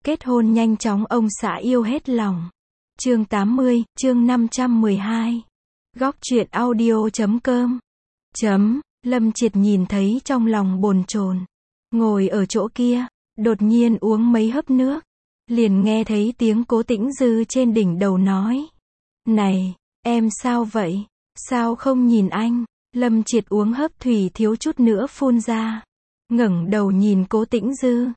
Kết hôn nhanh chóng ông xã yêu hết lòng. Chương 80, chương 512. Góc truyện audio.com. Lâm Triệt nhìn thấy trong lòng bồn chồn. Ngồi ở chỗ kia, đột nhiên uống mấy hớp nước. Liền nghe thấy tiếng Cố Tĩnh Dư trên đỉnh đầu nói. Này, em sao vậy? Sao không nhìn anh? Lâm Triệt uống hớp thủy thiếu chút nữa phun ra. Ngẩng đầu nhìn Cố Tĩnh Dư.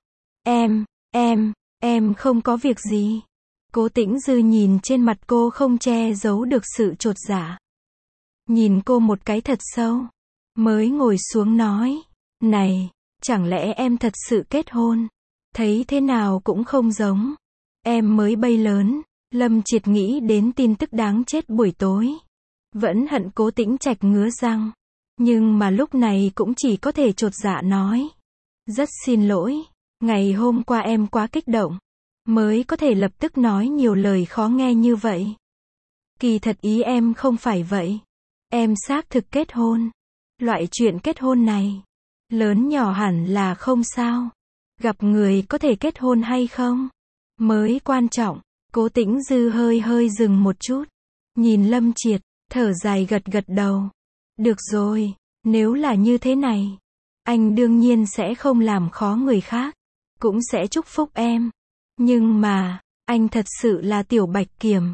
Em không có việc gì. Cố Tĩnh Dư nhìn trên mặt cô không che giấu được sự chột dạ. Nhìn cô một cái thật sâu. Mới ngồi xuống nói. Này, chẳng lẽ em thật sự kết hôn? Thấy thế nào cũng không giống. Em mới bay lớn. Lâm Triệt nghĩ đến tin tức đáng chết buổi tối. Vẫn hận Cố Tĩnh Trạch ngứa răng. Nhưng mà lúc này cũng chỉ có thể chột dạ nói. Rất xin lỗi. Ngày hôm qua em quá kích động. Mới có thể lập tức nói nhiều lời khó nghe như vậy. Kỳ thật ý em không phải vậy. Em xác thực kết hôn. Loại chuyện kết hôn này, lớn nhỏ hẳn là không sao. Gặp người có thể kết hôn hay không mới quan trọng. Cố Tĩnh Dư hơi dừng một chút. Nhìn Lâm Triệt, thở dài gật đầu. Được rồi, nếu là như thế này, anh đương nhiên sẽ không làm khó người khác. Cũng sẽ chúc phúc em. Nhưng mà, anh thật sự là Tiểu Bạch Kiểm.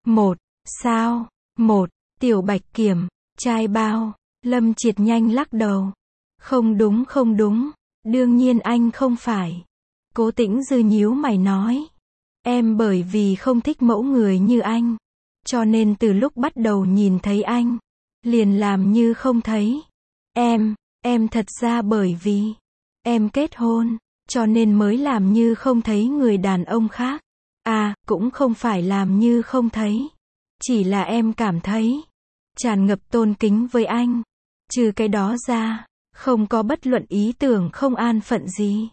Sao? Tiểu Bạch Kiểm, trai bao? Lâm Triệt nhanh lắc đầu. Không đúng, đương nhiên anh không phải. Cố Tĩnh Dư nhíu mày nói. Em bởi vì không thích mẫu người như anh. Cho nên từ lúc bắt đầu nhìn thấy anh, liền làm như không thấy. Em thật ra bởi vì em kết hôn, cho nên mới làm như không thấy người đàn ông khác. À, cũng không phải làm như không thấy. Chỉ là em cảm thấy tràn ngập tôn kính với anh. Trừ cái đó ra, không có bất luận ý tưởng không an phận gì.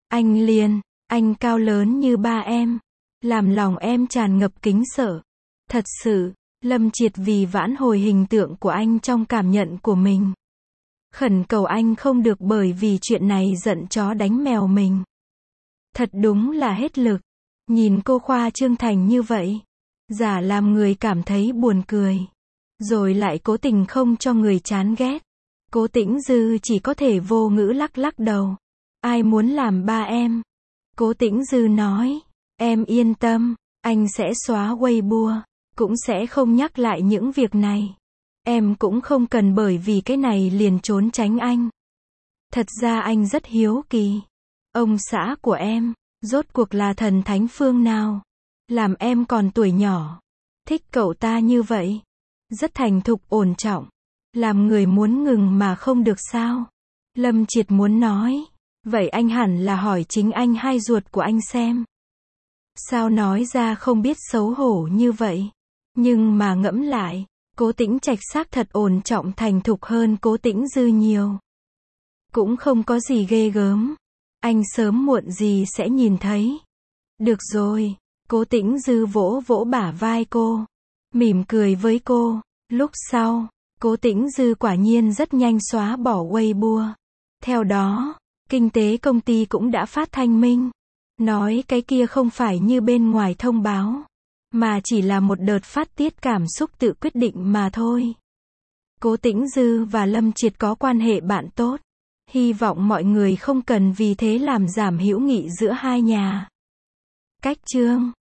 Anh cao lớn như ba em. Làm lòng em tràn ngập kính sợ. Thật sự, Lâm Triệt vì vãn hồi hình tượng của anh trong cảm nhận của mình. Khẩn cầu anh không được bởi vì chuyện này giận chó đánh mèo mình. Thật đúng là hết lực. Nhìn cô khoa trương thành như vậy. Giả làm người cảm thấy buồn cười. Rồi lại cố tình không cho người chán ghét. Cố Tĩnh Dư chỉ có thể vô ngữ lắc đầu. Ai muốn làm ba em? Cố Tĩnh Dư nói. Em yên tâm, anh sẽ xóa Weibo. Cũng sẽ không nhắc lại những việc này. Em cũng không cần bởi vì cái này liền trốn tránh anh. Thật ra anh rất hiếu kỳ. Ông xã của em, rốt cuộc là thần thánh phương nào? Làm em còn tuổi nhỏ. Thích cậu ta như vậy. Rất thành thục ổn trọng. Làm người muốn ngừng mà không được sao? Lâm Triệt muốn nói. Vậy anh hẳn là hỏi chính anh hai ruột của anh xem. Sao nói ra không biết xấu hổ như vậy? Nhưng mà ngẫm lại, Cố Tĩnh Trạch xác thật ổn trọng thành thục hơn Cố Tĩnh Dư nhiều. Cũng không có gì ghê gớm. Anh sớm muộn gì sẽ nhìn thấy. Được rồi. Cố Tĩnh Dư vỗ bả vai cô. Mỉm cười với cô. Lúc sau, Cố Tĩnh Dư quả nhiên rất nhanh xóa bỏ Weibo. Theo đó, kinh tế công ty cũng đã phát thanh minh. Nói cái kia không phải như bên ngoài thông báo. Mà chỉ là một đợt phát tiết cảm xúc tự quyết định mà thôi. Cố Tĩnh Dư và Lâm Triệt có quan hệ bạn tốt. Hy vọng mọi người không cần vì thế làm giảm hữu nghị giữa hai nhà. Cách chương